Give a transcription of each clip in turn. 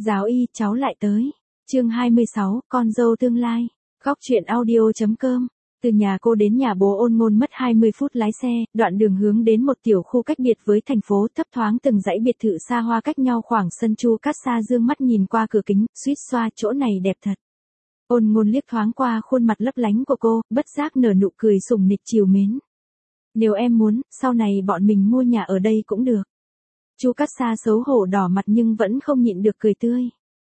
Giáo y, cháu lại tới. Chương 26, con dâu tương lai. Góc truyện audio.com. Từ nhà cô đến nhà bố Ôn Ngôn mất 20 phút lái xe, đoạn đường hướng đến một tiểu khu cách biệt với thành phố, thấp thoáng từng dãy biệt thự xa hoa cách nhau khoảng sân. Chu Cát Sa dương mắt nhìn qua cửa kính, suýt xoa, chỗ này đẹp thật. Ôn Ngôn liếc thoáng qua khuôn mặt lấp lánh của cô, bất giác nở nụ cười sủng nịch trìu mến. Nếu em muốn, sau này bọn mình mua nhà ở đây cũng được. Chu Cát Sa xấu hổ đỏ mặt nhưng vẫn không nhịn được cười tươi.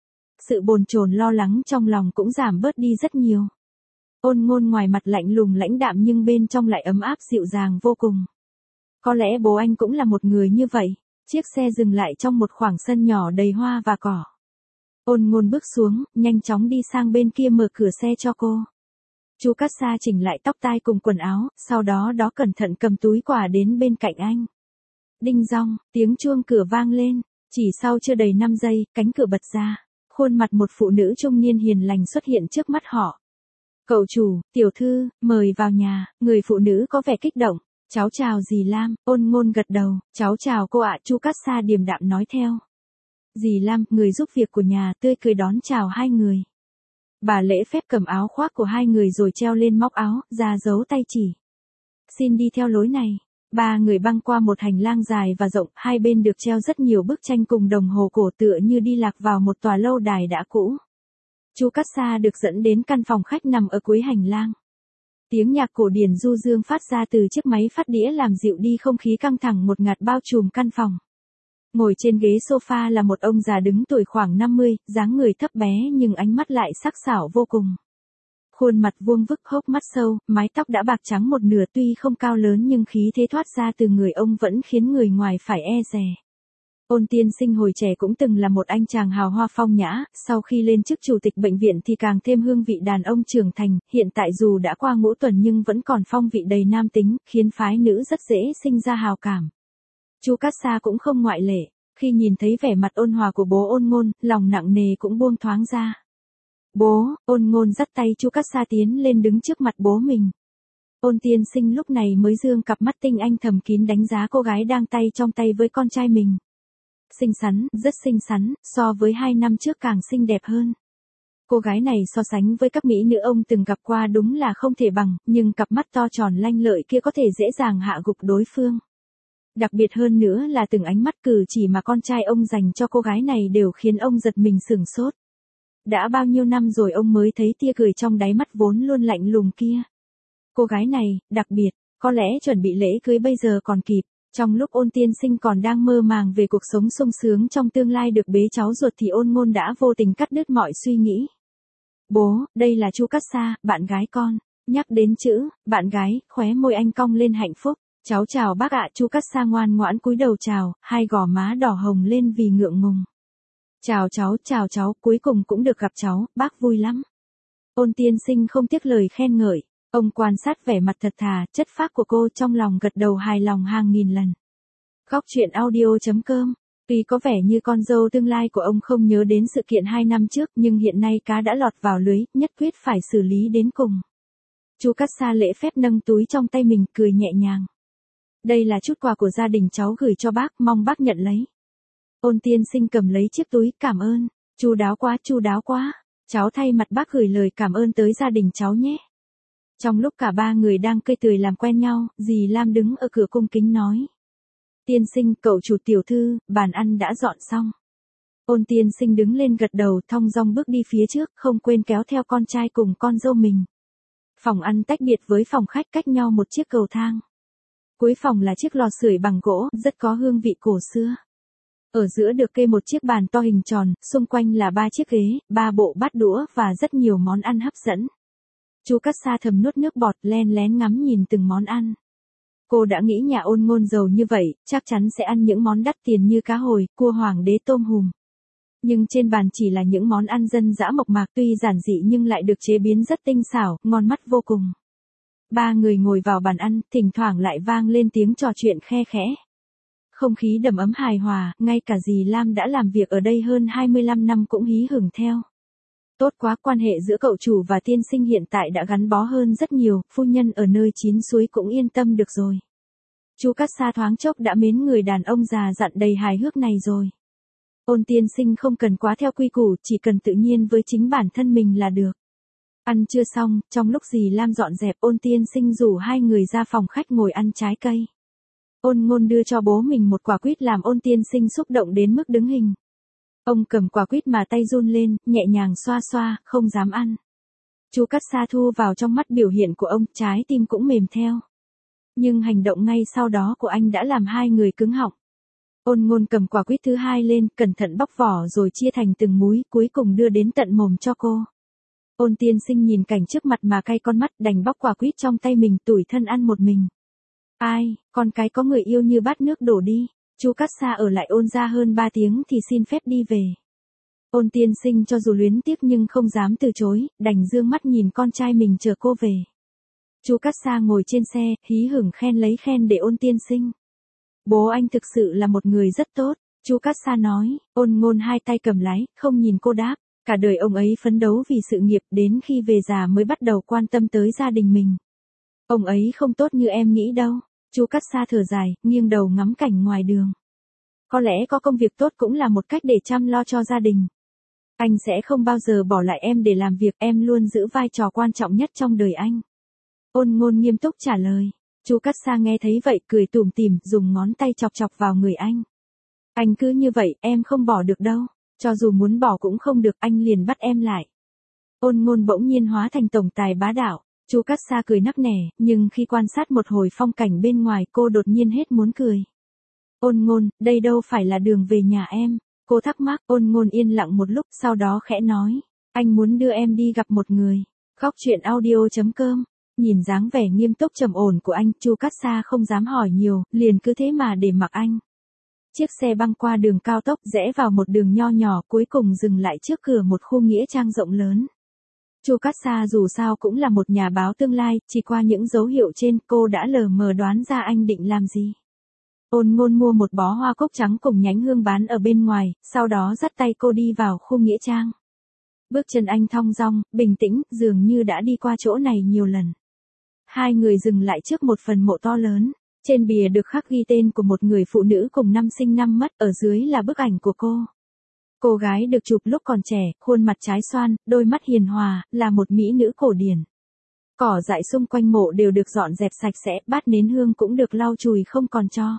Sự bồn chồn lo lắng trong lòng cũng giảm bớt đi rất nhiều. Ôn Ngôn ngoài mặt lạnh lùng lãnh đạm nhưng bên trong lại ấm áp dịu dàng vô cùng. Có lẽ bố anh cũng là một người như vậy. Chiếc xe dừng lại trong một khoảng sân nhỏ đầy hoa và cỏ. Ôn Ngôn bước xuống, nhanh chóng đi sang bên kia mở cửa xe cho cô. Chu Cát Sa chỉnh lại tóc tai cùng quần áo, sau đó cẩn thận cầm túi quà đến bên cạnh anh. Đinh dong, tiếng chuông cửa vang lên, chỉ sau chưa đầy 5 giây, cánh cửa bật ra. Khuôn mặt một phụ nữ trung niên hiền lành xuất hiện trước mắt họ. Cậu chủ, tiểu thư, mời vào nhà. Người phụ nữ có vẻ kích động. Cháu chào dì Lam. Ôn Ngôn gật đầu. Cháu chào cô ạ. Chu Cát Sa điềm đạm nói theo. Dì Lam, người giúp việc của nhà, tươi cười đón chào hai người. Bà lễ phép cầm áo khoác của hai người rồi treo lên móc áo, ra dấu tay chỉ. Xin đi theo lối này. Ba người băng qua một hành lang dài và rộng, hai bên được treo rất nhiều bức tranh cùng đồng hồ cổ tựa như đi lạc vào một tòa lâu đài đã cũ. Chu Cát Sa được dẫn đến căn phòng khách nằm ở cuối hành lang. Tiếng nhạc cổ điển du dương phát ra từ chiếc máy phát đĩa làm dịu đi không khí căng thẳng một ngạt bao trùm căn phòng. Ngồi trên ghế sofa là một ông già đứng tuổi khoảng 50, dáng người thấp bé nhưng ánh mắt lại sắc sảo vô cùng. Khuôn mặt vuông vức, hốc mắt sâu, mái tóc đã bạc trắng một nửa, tuy không cao lớn nhưng khí thế thoát ra từ người ông vẫn khiến người ngoài phải e dè. Ôn Tiên Sinh hồi trẻ cũng từng là một anh chàng hào hoa phong nhã, sau khi lên chức chủ tịch bệnh viện thì càng thêm hương vị đàn ông trưởng thành, hiện tại dù đã qua ngũ tuần nhưng vẫn còn phong vị đầy nam tính, khiến phái nữ rất dễ sinh ra hào cảm. Chu Cát Sa cũng không ngoại lệ, khi nhìn thấy vẻ mặt ôn hòa của bố Ôn Ngôn, lòng nặng nề cũng buông thoáng ra. Bố, Ôn Ngôn dắt tay Chu Cát Sa tiến lên đứng trước mặt bố mình. Ôn Tiên Sinh lúc này mới dương cặp mắt tinh anh thầm kín đánh giá cô gái đang tay trong tay với con trai mình. Xinh xắn, rất xinh xắn, so với 2 năm trước càng xinh đẹp hơn. Cô gái này so sánh với các mỹ nữ ông từng gặp qua đúng là không thể bằng, nhưng cặp mắt to tròn lanh lợi kia có thể dễ dàng hạ gục đối phương. Đặc biệt hơn nữa là từng ánh mắt cử chỉ mà con trai ông dành cho cô gái này đều khiến ông giật mình sửng sốt. Đã bao nhiêu năm rồi ông mới thấy tia cười trong đáy mắt vốn luôn lạnh lùng kia. Cô gái này, đặc biệt, có lẽ chuẩn bị lễ cưới bây giờ còn kịp. Trong lúc Ôn Tiên Sinh còn đang mơ màng về cuộc sống sung sướng trong tương lai được bế cháu ruột thì Ôn Ngôn đã vô tình cắt đứt mọi suy nghĩ. Bố, đây là Chu Cát Sa, bạn gái con. Nhắc đến chữ, bạn gái, khóe môi anh cong lên hạnh phúc. Cháu chào bác ạ. Chu Cát Sa ngoan ngoãn cúi đầu chào, hai gò má đỏ hồng lên vì ngượng ngùng. Chào cháu, cuối cùng cũng được gặp cháu, bác vui lắm. Ôn Tiên Sinh không tiếc lời khen ngợi. Ông quan sát vẻ mặt thật thà, chất phác của cô trong lòng gật đầu hài lòng hàng nghìn lần. Góc truyện audio.com. Tuy có vẻ như con dâu tương lai của ông không nhớ đến sự kiện 2 năm trước nhưng hiện nay cá đã lọt vào lưới, nhất quyết phải xử lý đến cùng. Chu Cát Sa lễ phép nâng túi trong tay mình cười nhẹ nhàng. Đây là chút quà của gia đình cháu gửi cho bác, mong bác nhận lấy. Ôn Tiên Sinh cầm lấy chiếc túi, cảm ơn. Chu đáo quá. Cháu thay mặt bác gửi lời cảm ơn tới gia đình cháu nhé. Trong lúc cả ba người đang cười tươi làm quen nhau, dì Lam đứng ở cửa cung kính nói. Tiên Sinh, cậu chủ tiểu thư, bàn ăn đã dọn xong. Ôn Tiên Sinh đứng lên gật đầu thong dong bước đi phía trước, không quên kéo theo con trai cùng con dâu mình. Phòng ăn tách biệt với phòng khách cách nhau một chiếc cầu thang. Cuối phòng là chiếc lò sưởi bằng gỗ, rất có hương vị cổ xưa. Ở giữa được kê một chiếc bàn to hình tròn, xung quanh là 3 chiếc ghế, 3 bộ bát đũa và rất nhiều món ăn hấp dẫn. Chu Cát Sa thầm nuốt nước bọt len lén ngắm nhìn từng món ăn. Cô đã nghĩ nhà Ôn Ngôn giàu như vậy, chắc chắn sẽ ăn những món đắt tiền như cá hồi, cua hoàng đế, tôm hùm. Nhưng trên bàn chỉ là những món ăn dân dã mộc mạc tuy giản dị nhưng lại được chế biến rất tinh xảo, ngon mắt vô cùng. Ba người ngồi vào bàn ăn, thỉnh thoảng lại vang lên tiếng trò chuyện khe khẽ. Không khí đầm ấm hài hòa, ngay cả dì Lam đã làm việc ở đây hơn 25 năm cũng hí hửng theo. Tốt quá, quan hệ giữa cậu chủ và Tiên Sinh hiện tại đã gắn bó hơn rất nhiều, phu nhân ở nơi chín suối cũng yên tâm được rồi. Chu Cát Sa thoáng chốc đã mến người đàn ông già dặn đầy hài hước này rồi. Ôn tiên sinh không cần quá theo quy củ, chỉ cần tự nhiên với chính bản thân mình là được. Ăn chưa xong, trong lúc dì Lam dọn dẹp ôn tiên sinh rủ hai người ra phòng khách ngồi ăn trái cây. Ôn ngôn đưa cho bố mình một quả quýt làm ôn tiên sinh xúc động đến mức đứng hình. Ông cầm quả quýt mà tay run lên, nhẹ nhàng xoa xoa, không dám ăn. Chu Cát Sa thu vào trong mắt biểu hiện của ông, trái tim cũng mềm theo. Nhưng hành động ngay sau đó của anh đã làm hai người cứng họng. Ôn ngôn cầm quả quýt thứ hai lên, cẩn thận bóc vỏ rồi chia thành từng múi, cuối cùng đưa đến tận mồm cho cô. Ôn tiên sinh nhìn cảnh trước mặt mà cay con mắt, đành bóc quả quýt trong tay mình, tủi thân ăn một mình. Ai, con cái có người yêu như bát nước đổ đi. Chu Cát Sa ở lại ôn gia hơn 3 tiếng thì xin phép đi về. Ôn tiên sinh cho dù luyến tiếc nhưng không dám từ chối, đành dương mắt nhìn con trai mình chờ cô về. Chu Cát Sa ngồi trên xe, hí hửng khen lấy khen để ôn tiên sinh. Bố anh thực sự là một người rất tốt, Chu Cát Sa nói. Ôn ngôn hai tay cầm lái, không nhìn cô đáp. Cả đời ông ấy phấn đấu vì sự nghiệp, đến khi về già mới bắt đầu quan tâm tới gia đình mình. Ông ấy không tốt như em nghĩ đâu. Chu Cát Sa thở dài, nghiêng đầu ngắm cảnh ngoài đường. Có lẽ có công việc tốt cũng là một cách để chăm lo cho gia đình. Anh sẽ không bao giờ bỏ lại em để làm việc, em luôn giữ vai trò quan trọng nhất trong đời anh. Ôn ngôn nghiêm túc trả lời. Chu Cát Sa nghe thấy vậy cười tủm tỉm, dùng ngón tay chọc chọc vào người anh. Anh cứ như vậy, em không bỏ được đâu. Cho dù muốn bỏ cũng không được, anh liền bắt em lại. Ôn ngôn bỗng nhiên hóa thành tổng tài bá đạo. Chu Cát Sa cười nắc nẻ, nhưng khi quan sát một hồi phong cảnh bên ngoài cô đột nhiên hết muốn cười. Ôn ngôn, đây đâu phải là đường về nhà em. Cô thắc mắc. Ôn ngôn yên lặng một lúc, sau đó khẽ nói. Anh muốn đưa em đi gặp một người. Góc truyện audio.com. Nhìn dáng vẻ nghiêm túc trầm ổn của anh, Chu Cát Sa không dám hỏi nhiều, liền cứ thế mà để mặc anh. Chiếc xe băng qua đường cao tốc, rẽ vào một đường nho nhỏ, cuối cùng dừng lại trước cửa một khu nghĩa trang rộng lớn. Chu Cát Sa dù sao cũng là một nhà báo tương lai, chỉ qua những dấu hiệu trên, cô đã lờ mờ đoán ra anh định làm gì. Ôn ngôn mua một bó hoa cúc trắng cùng nhánh hương bán ở bên ngoài, sau đó dắt tay cô đi vào khu nghĩa trang. Bước chân anh thong dong, bình tĩnh, dường như đã đi qua chỗ này nhiều lần. Hai người dừng lại trước một phần mộ to lớn. Trên bìa được khắc ghi tên của một người phụ nữ cùng năm sinh năm mất, ở dưới là bức ảnh của cô. Cô gái được chụp lúc còn trẻ, khuôn mặt trái xoan, đôi mắt hiền hòa, là một mỹ nữ cổ điển. Cỏ dại xung quanh mộ đều được dọn dẹp sạch sẽ, bát nến hương cũng được lau chùi không còn tro.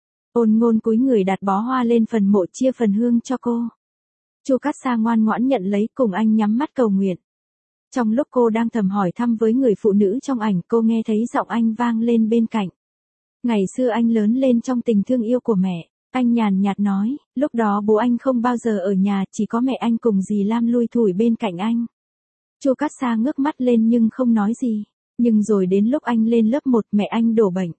Ôn ngôn cúi người đặt bó hoa lên phần mộ, chia phần hương cho cô. Chu Cát Sa ngoan ngoãn nhận lấy, cùng anh nhắm mắt cầu nguyện. Trong lúc cô đang thầm hỏi thăm với người phụ nữ trong ảnh, cô nghe thấy giọng anh vang lên bên cạnh. Ngày xưa anh lớn lên trong tình thương yêu của mẹ. Anh nhàn nhạt nói, lúc đó bố anh không bao giờ ở nhà, chỉ có mẹ anh cùng dì Lam lui thủi bên cạnh anh. Chu Cát Sa ngước mắt lên nhưng không nói gì. Nhưng rồi đến lúc anh lên lớp 1, mẹ anh đổ bệnh.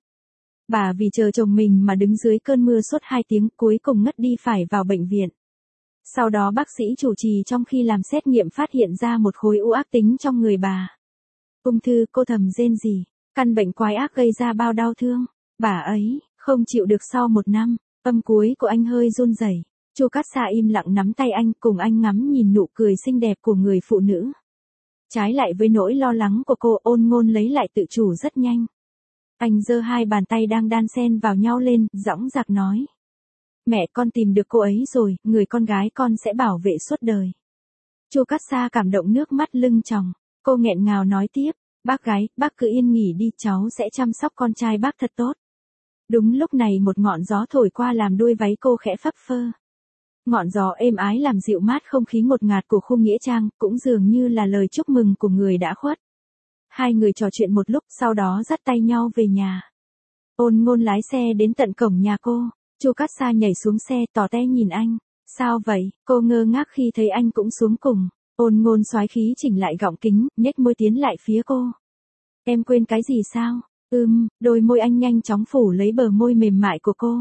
Bà vì chờ chồng mình mà đứng dưới cơn mưa suốt 2 tiếng, cuối cùng ngất đi phải vào bệnh viện. Sau đó bác sĩ chủ trì trong khi làm xét nghiệm phát hiện ra một khối u ác tính trong người bà. Ung thư, cô thầm rên rỉ. Căn bệnh quái ác gây ra bao đau thương. Bà ấy, không chịu được sau 1 năm. Âm cuối của anh hơi run rẩy. Chu Cát Sa im lặng nắm tay anh, cùng anh ngắm nhìn nụ cười xinh đẹp của người phụ nữ. Trái lại với nỗi lo lắng của cô, ôn ngôn lấy lại tự chủ rất nhanh. Anh giơ hai bàn tay đang đan xen vào nhau lên, dõng dạc nói. Mẹ, con tìm được cô ấy rồi, người con gái con sẽ bảo vệ suốt đời. Chu Cát Sa cảm động nước mắt lưng tròng. Cô nghẹn ngào nói tiếp. Bác gái, bác cứ yên nghỉ đi, cháu sẽ chăm sóc con trai bác thật tốt. Đúng lúc này một ngọn gió thổi qua làm đuôi váy cô khẽ phấp phơ. Ngọn gió êm ái làm dịu mát không khí ngột ngạt của khu nghĩa trang, cũng dường như là lời chúc mừng của người đã khuất. Hai người trò chuyện một lúc, sau đó dắt tay nhau về nhà. Ôn ngôn lái xe đến tận cổng nhà cô. Chu Cát Sa nhảy xuống xe, tỏ te nhìn anh. Sao vậy? Cô ngơ ngác khi thấy anh cũng xuống cùng. Ôn ngôn soái khí chỉnh lại gọng kính, nhếch môi tiến lại phía cô. Em quên cái gì sao? Đôi môi anh nhanh chóng phủ lấy bờ môi mềm mại của cô.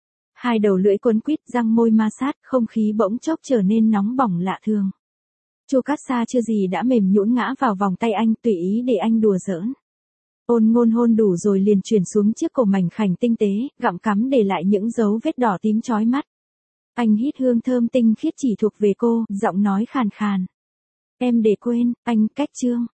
Hai đầu lưỡi quấn quýt, răng môi ma sát, không khí bỗng chốc trở nên nóng bỏng lạ thường. Chu Cát Sa chưa gì đã mềm nhũn ngã vào vòng tay anh, tùy ý để anh đùa giỡn. Ôn ngôn hôn đủ rồi liền chuyển xuống chiếc cổ mảnh khảnh tinh tế, gặm cắm để lại những dấu vết đỏ tím chói mắt. Anh hít hương thơm tinh khiết chỉ thuộc về cô, giọng nói khàn khàn. Em để quên, anh, cách chương.